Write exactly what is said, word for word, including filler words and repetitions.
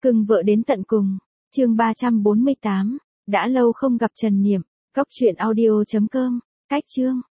Cưng vợ đến tận cùng. Chương ba trăm bốn mươi tám. Đã lâu không gặp Trần Niệm. Cóc truyện audio chấm com. Cách chương.